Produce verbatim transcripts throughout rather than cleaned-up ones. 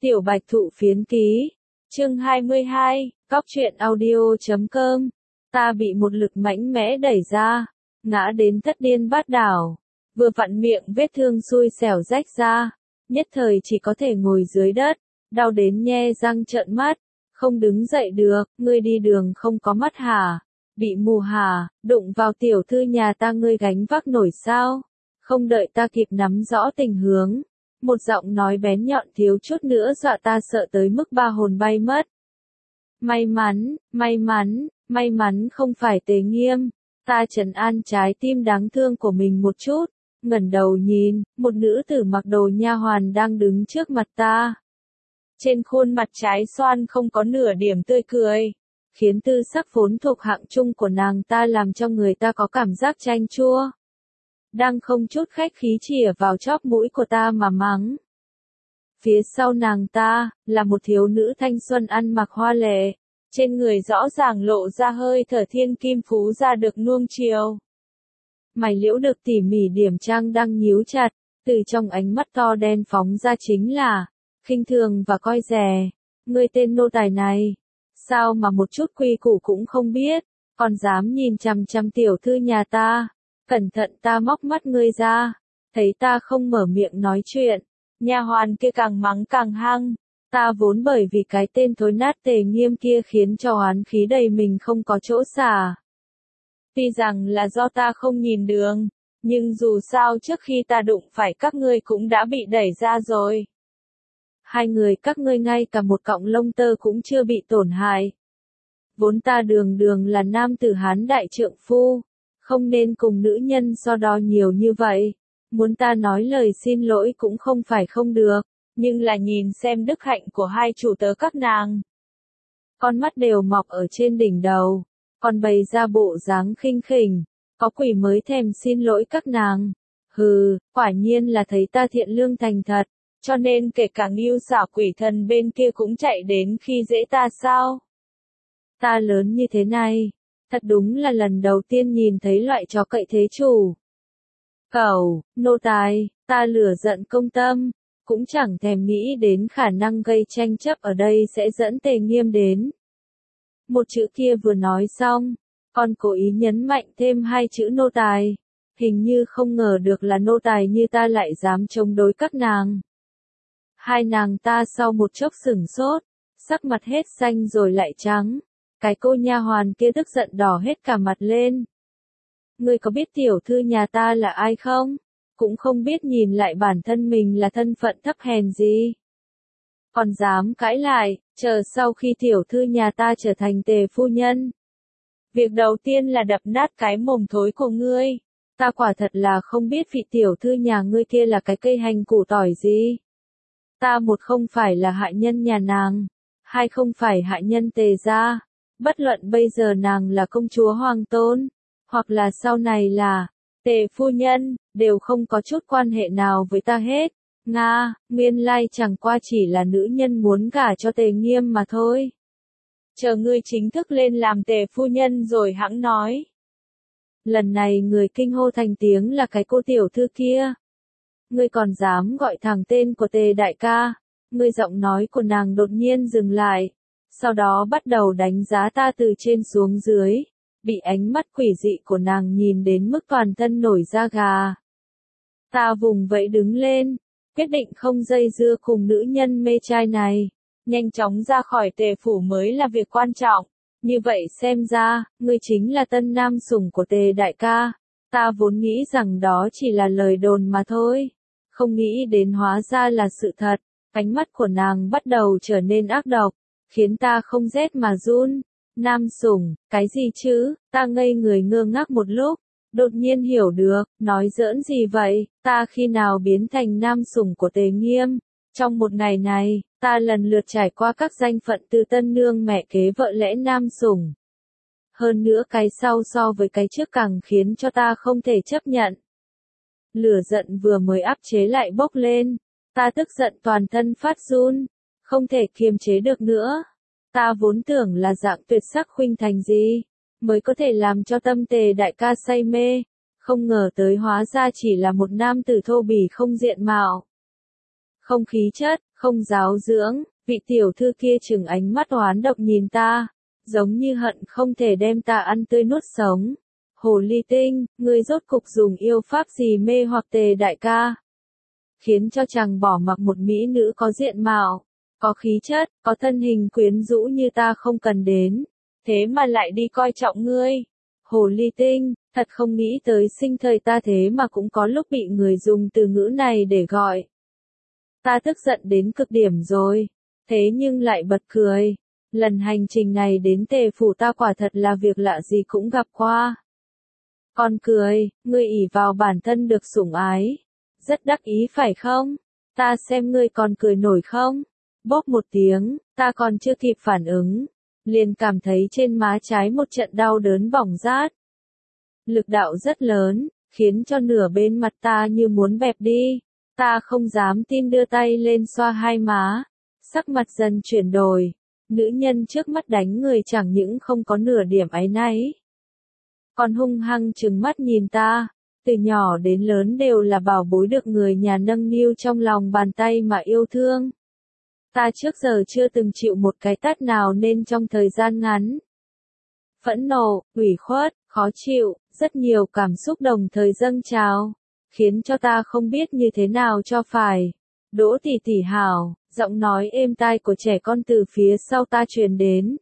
Tiểu Bạch Thụ Phiến Ký, chương hai mươi hai, Góc truyện audio chấm com. Ta bị một lực mạnh mẽ đẩy ra, ngã đến thất điên bát đảo, vừa vặn miệng vết thương xui xẻo rách ra, nhất thời chỉ có thể ngồi dưới đất, đau đến nhe răng trợn mắt, không đứng dậy được. Ngươi đi đường không có mắt hả? Bị mù hả? Đụng vào tiểu thư nhà ta ngươi gánh vác nổi sao? Không đợi ta kịp nắm rõ tình hướng, một giọng nói bén nhọn thiếu chút nữa dọa ta sợ tới mức ba hồn bay mất. May mắn, may mắn, may mắn không phải Tề Nghiêm. Ta trấn an trái tim đáng thương của mình một chút, ngẩng đầu nhìn, một nữ tử mặc đồ nha hoàn đang đứng trước mặt ta. Trên khuôn mặt trái xoan không có nửa điểm tươi cười, khiến tư sắc vốn thuộc hạng trung của nàng ta làm cho người ta có cảm giác chanh chua. Đang không chút khách khí chìa vào chóp mũi của ta mà mắng. Phía sau nàng ta, là một thiếu nữ thanh xuân ăn mặc hoa lệ, trên người rõ ràng lộ ra hơi thở thiên kim phú ra được nuông chiều. Mày liễu được tỉ mỉ điểm trang đang nhíu chặt, từ trong ánh mắt to đen phóng ra chính là khinh thường và coi rẻ. Ngươi tên nô tài này, sao mà một chút quy củ cũng không biết, còn dám nhìn chằm chằm tiểu thư nhà ta. Cẩn thận ta móc mắt ngươi ra, thấy ta không mở miệng nói chuyện, nha hoàn kia càng mắng càng hăng. Ta vốn bởi vì cái tên thối nát Tề Nghiêm kia khiến cho oán khí đầy mình không có chỗ xả. Tuy rằng là do ta không nhìn đường, nhưng dù sao trước khi ta đụng phải các ngươi cũng đã bị đẩy ra rồi. Hai người các ngươi ngay cả một cọng lông tơ cũng chưa bị tổn hại. Vốn ta đường đường là nam tử Hán đại trượng phu, không nên cùng nữ nhân so đo nhiều như vậy. Muốn ta nói lời xin lỗi cũng không phải không được, nhưng là nhìn xem đức hạnh của hai chủ tớ các nàng. Con mắt đều mọc ở trên đỉnh đầu, còn bày ra bộ dáng khinh khỉnh, có quỷ mới thèm xin lỗi các nàng. Hừ, quả nhiên là thấy ta thiện lương thành thật, cho nên kể cả Ngưu xảo quỷ thần bên kia cũng chạy đến khi dễ ta sao? Ta lớn như thế này, thật đúng là lần đầu tiên nhìn thấy loại chó cậy thế chủ. Cẩu, nô tài, ta lửa giận công tâm, cũng chẳng thèm nghĩ đến khả năng gây tranh chấp ở đây sẽ dẫn Tề Nghiêm đến. Một chữ kia vừa nói xong, còn cố ý nhấn mạnh thêm hai chữ nô tài, hình như không ngờ được là nô tài như ta lại dám chống đối các nàng. Hai nàng ta sau một chốc sửng sốt, sắc mặt hết xanh rồi lại trắng, cái cô nha hoàn kia tức giận đỏ hết cả mặt lên. Ngươi có biết tiểu thư nhà ta là ai không? Cũng không biết nhìn lại bản thân mình là thân phận thấp hèn gì. Còn dám cãi lại, chờ sau khi tiểu thư nhà ta trở thành Tề phu nhân. Việc đầu tiên là đập nát cái mồm thối của ngươi. Ta quả thật là không biết vị tiểu thư nhà ngươi kia là cái cây hành củ tỏi gì. Ta một không phải là hạ nhân nhà nàng, hai không phải hạ nhân Tề gia. Bất luận bây giờ nàng là công chúa hoàng tôn, hoặc là sau này là Tề phu nhân, đều không có chút quan hệ nào với ta hết. Nga, nguyên lai chẳng qua chỉ là nữ nhân muốn gả cho Tề Nghiêm mà thôi. Chờ ngươi chính thức lên làm Tề phu nhân rồi hẵng nói. Lần này người kinh hô thành tiếng là cái cô tiểu thư kia. Ngươi còn dám gọi thẳng tên của Tề đại ca. Ngươi giọng nói của nàng đột nhiên dừng lại, sau đó bắt đầu đánh giá ta từ trên xuống dưới. Bị ánh mắt quỷ dị của nàng nhìn đến mức toàn thân nổi da gà. Ta vùng vẫy đứng lên, quyết định không dây dưa cùng nữ nhân mê trai này, nhanh chóng ra khỏi Tề phủ mới là việc quan trọng. Như vậy xem ra, ngươi chính là tân nam sủng của Tề đại ca. Ta vốn nghĩ rằng đó chỉ là lời đồn mà thôi, không nghĩ đến hóa ra là sự thật. Ánh mắt của nàng bắt đầu trở nên ác độc, khiến ta không rét mà run. Nam sủng, cái gì chứ? Ta ngây người ngơ ngác một lúc, đột nhiên hiểu được, nói giỡn gì vậy? Ta khi nào biến thành nam sủng của Tề Nghiêm? Trong một ngày này, ta lần lượt trải qua các danh phận từ tân nương mẹ kế vợ lẽ nam sủng. Hơn nữa cái sau so với cái trước càng khiến cho ta không thể chấp nhận. Lửa giận vừa mới áp chế lại bốc lên, ta tức giận toàn thân phát run, không thể kiềm chế được nữa. Ta vốn tưởng là dạng tuyệt sắc khuynh thành gì, mới có thể làm cho tâm Tề đại ca say mê, không ngờ tới hóa ra chỉ là một nam tử thô bỉ không diện mạo. không khí chất, không giáo dưỡng, vị tiểu thư kia chừng ánh mắt oán độc nhìn ta, giống như hận không thể đem ta ăn tươi nuốt sống. Hồ ly tinh, ngươi rốt cục dùng yêu pháp gì mê hoặc Tề đại ca? Khiến cho chàng bỏ mặc một mỹ nữ có diện mạo, có khí chất, có thân hình quyến rũ như ta không cần đến, thế mà lại đi coi trọng ngươi. Hồ ly tinh, thật không nghĩ tới sinh thời ta thế mà cũng có lúc bị người dùng từ ngữ này để gọi. Ta tức giận đến cực điểm rồi, thế nhưng lại bật cười. Lần hành trình này đến Tề phủ ta quả thật là việc lạ gì cũng gặp qua. Còn cười, ngươi ỷ vào bản thân được sủng ái. Rất đắc ý phải không? Ta xem ngươi còn cười nổi không? Bốp một tiếng, ta còn chưa kịp phản ứng. Liền cảm thấy trên má trái một trận đau đớn bỏng rát. Lực đạo rất lớn, khiến cho nửa bên mặt ta như muốn bẹp đi. Ta không dám tin đưa tay lên xoa hai má. Sắc mặt dần chuyển đổi. Nữ nhân trước mắt đánh người chẳng những không có nửa điểm áy náy. Còn hung hăng trừng mắt nhìn ta. Từ nhỏ đến lớn đều là bảo bối được người nhà nâng niu trong lòng bàn tay mà yêu thương. Ta trước giờ chưa từng chịu một cái tát nào nên trong thời gian ngắn. Phẫn nộ, ủy khuất, khó chịu, rất nhiều cảm xúc đồng thời dâng trào, khiến cho ta không biết như thế nào cho phải. Đỗ tỷ tỷ hảo, giọng nói êm tai của trẻ con từ phía sau ta truyền đến.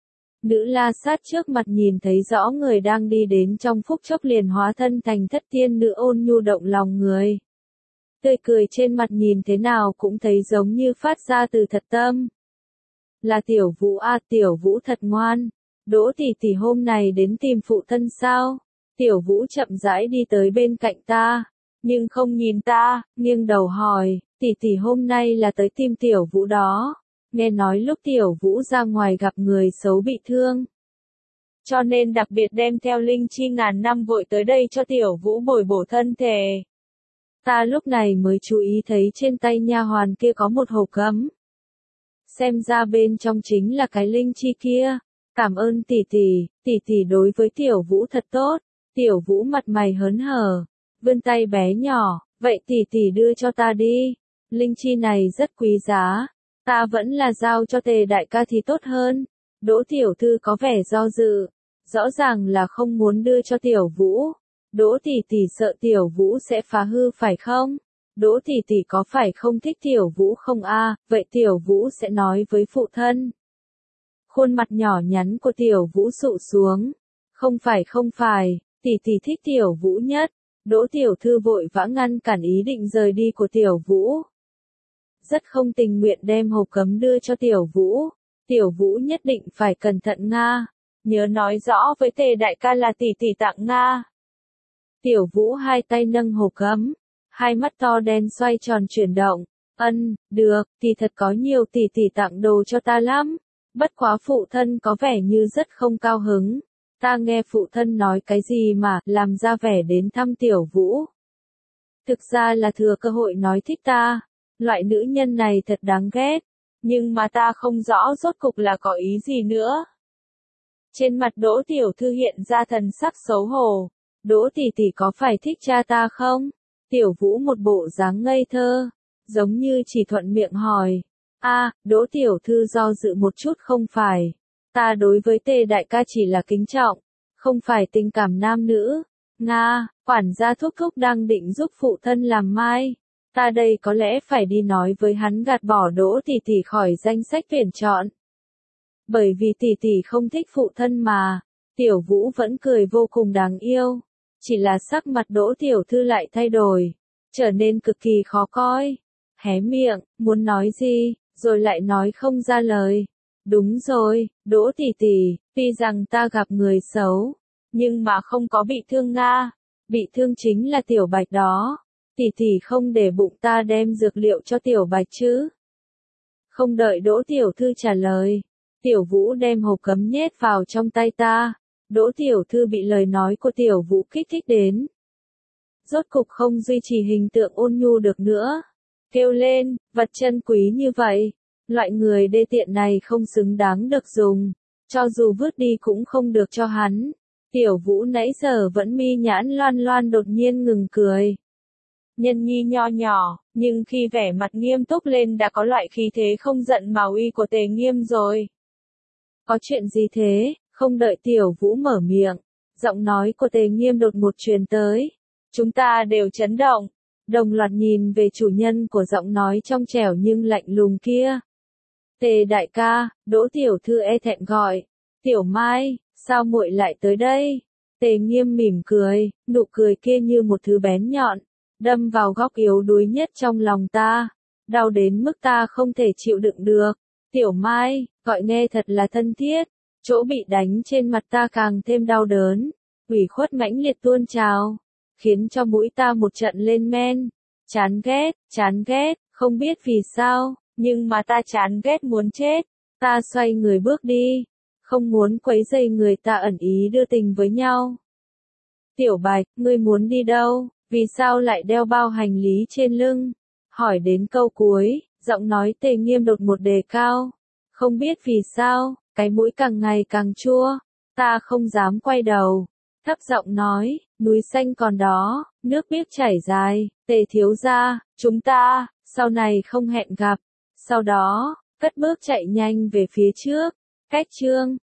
Nữ la sát trước mặt nhìn thấy rõ người đang đi đến trong phút chốc liền hóa thân thành thất tiên nữ ôn nhu động lòng người. Tươi cười trên mặt nhìn thế nào cũng thấy giống như phát ra từ thật tâm. Là Tiểu Vũ à, Tiểu Vũ thật ngoan. Đỗ tỷ tỷ hôm này đến tìm phụ thân sao? Tiểu Vũ chậm rãi đi tới bên cạnh ta, nhưng không nhìn ta, nghiêng đầu hỏi, tỷ tỷ hôm nay là tới tìm Tiểu Vũ đó. Nghe nói lúc Tiểu Vũ ra ngoài gặp người xấu bị thương, cho nên đặc biệt đem theo linh chi ngàn năm vội tới đây cho Tiểu Vũ bồi bổ thân thể. Ta lúc này mới chú ý thấy trên tay nha hoàn kia có một hộp gấm. Xem ra bên trong chính là cái linh chi kia. Cảm ơn tỷ tỷ, tỷ tỷ đối với Tiểu Vũ thật tốt. Tiểu Vũ mặt mày hớn hở, vươn tay bé nhỏ, vậy tỷ tỷ đưa cho ta đi. Linh chi này rất quý giá, ta vẫn là giao cho Tề đại ca thì tốt hơn. Đỗ tiểu thư có vẻ do dự, rõ ràng là không muốn đưa cho Tiểu Vũ. Đỗ tỷ tỷ sợ Tiểu Vũ sẽ phá hư phải không? Đỗ tỷ tỷ có phải không thích Tiểu Vũ không a? Vậy Tiểu Vũ sẽ nói với phụ thân. Khuôn mặt nhỏ nhắn của Tiểu Vũ sụ xuống. Không phải không phải, tỷ tỷ thích Tiểu Vũ nhất. Đỗ tiểu thư vội vã ngăn cản ý định rời đi của Tiểu Vũ. Rất không tình nguyện đem hộp cấm đưa cho Tiểu Vũ. Tiểu Vũ nhất định phải cẩn thận Nga. Nhớ nói rõ với Tề đại ca là tỷ tỷ tặng Nga. Tiểu Vũ hai tay nâng hộp gấm, hai mắt to đen xoay tròn chuyển động. Ân, được, thì thật có nhiều tỷ tỷ tặng đồ cho ta lắm. Bất quá phụ thân có vẻ như rất không cao hứng. Ta nghe phụ thân nói cái gì mà làm ra vẻ đến thăm Tiểu Vũ. Thực ra là thừa cơ hội nói thích ta. Loại nữ nhân này thật đáng ghét. Nhưng mà ta không rõ rốt cục là có ý gì nữa. Trên mặt Đỗ tiểu thư hiện ra thần sắc xấu hổ. Đỗ tỷ tỷ có phải thích cha ta không? Tiểu Vũ một bộ dáng ngây thơ, giống như chỉ thuận miệng hỏi. A, à, Đỗ tiểu thư do dự một chút không phải. Ta đối với Tề đại ca chỉ là kính trọng, không phải tình cảm nam nữ. Nga, quản gia thúc thúc đang định giúp phụ thân làm mai. Ta đây có lẽ phải đi nói với hắn gạt bỏ Đỗ tỷ tỷ khỏi danh sách tuyển chọn. Bởi vì tỷ tỷ không thích phụ thân mà. Tiểu Vũ vẫn cười vô cùng đáng yêu. Chỉ là sắc mặt Đỗ tiểu thư lại thay đổi, trở nên cực kỳ khó coi. Hé miệng, muốn nói gì, rồi lại nói không ra lời. Đúng rồi, Đỗ tỷ tỷ, tuy rằng ta gặp người xấu, nhưng mà không có bị thương Nga. Bị thương chính là Tiểu Bạch đó. Tỷ tỷ không để bụng ta đem dược liệu cho Tiểu Bạch chứ? Không đợi Đỗ tiểu thư trả lời, Tiểu Vũ đem hộp cấm nhét vào trong tay ta. Đỗ tiểu thư bị lời nói của Tiểu Vũ kích thích đến. Rốt cục không duy trì hình tượng ôn nhu được nữa. Kêu lên, vật chân quý như vậy. Loại người đê tiện này không xứng đáng được dùng. Cho dù vứt đi cũng không được cho hắn. Tiểu Vũ nãy giờ vẫn mi nhãn loan loan đột nhiên ngừng cười. Nhân nhi nho nhỏ, Nhưng khi vẻ mặt nghiêm túc lên đã có loại khí thế không giận mà uy của Tề Nghiêm rồi. Có chuyện gì thế? Không đợi Tiểu Vũ mở miệng, giọng nói của Tề Nghiêm đột ngột truyền tới. Chúng ta đều chấn động, đồng loạt nhìn về chủ nhân của giọng nói trong trẻo nhưng lạnh lùng kia. Tề đại ca, Đỗ tiểu thư e thẹn gọi. Tiểu Mai, sao muội lại tới đây? Tề Nghiêm mỉm cười, nụ cười kia như một thứ bén nhọn, đâm vào góc yếu đuối nhất trong lòng ta, đau đến mức ta không thể chịu đựng được. Tiểu Mai, gọi nghe thật là thân thiết, chỗ bị đánh trên mặt ta càng thêm đau đớn, ủy khuất mãnh liệt tuôn trào, khiến cho mũi ta một trận lên men. Chán ghét, chán ghét, không biết vì sao, nhưng mà ta chán ghét muốn chết. Ta xoay người bước đi, không muốn quấy rầy người ta ẩn ý đưa tình với nhau. Tiểu Bạch, ngươi muốn đi đâu? Vì sao lại đeo bao hành lý trên lưng? Hỏi đến câu cuối, giọng nói Tề Nghiêm đột một đề cao. Không biết vì sao, cái mũi càng ngày càng chua. Ta không dám quay đầu. Thấp giọng nói, núi xanh còn đó, nước biếc chảy dài. Tề thiếu gia, chúng ta, sau này không hẹn gặp. Sau đó, cất bước chạy nhanh về phía trước. Cách chương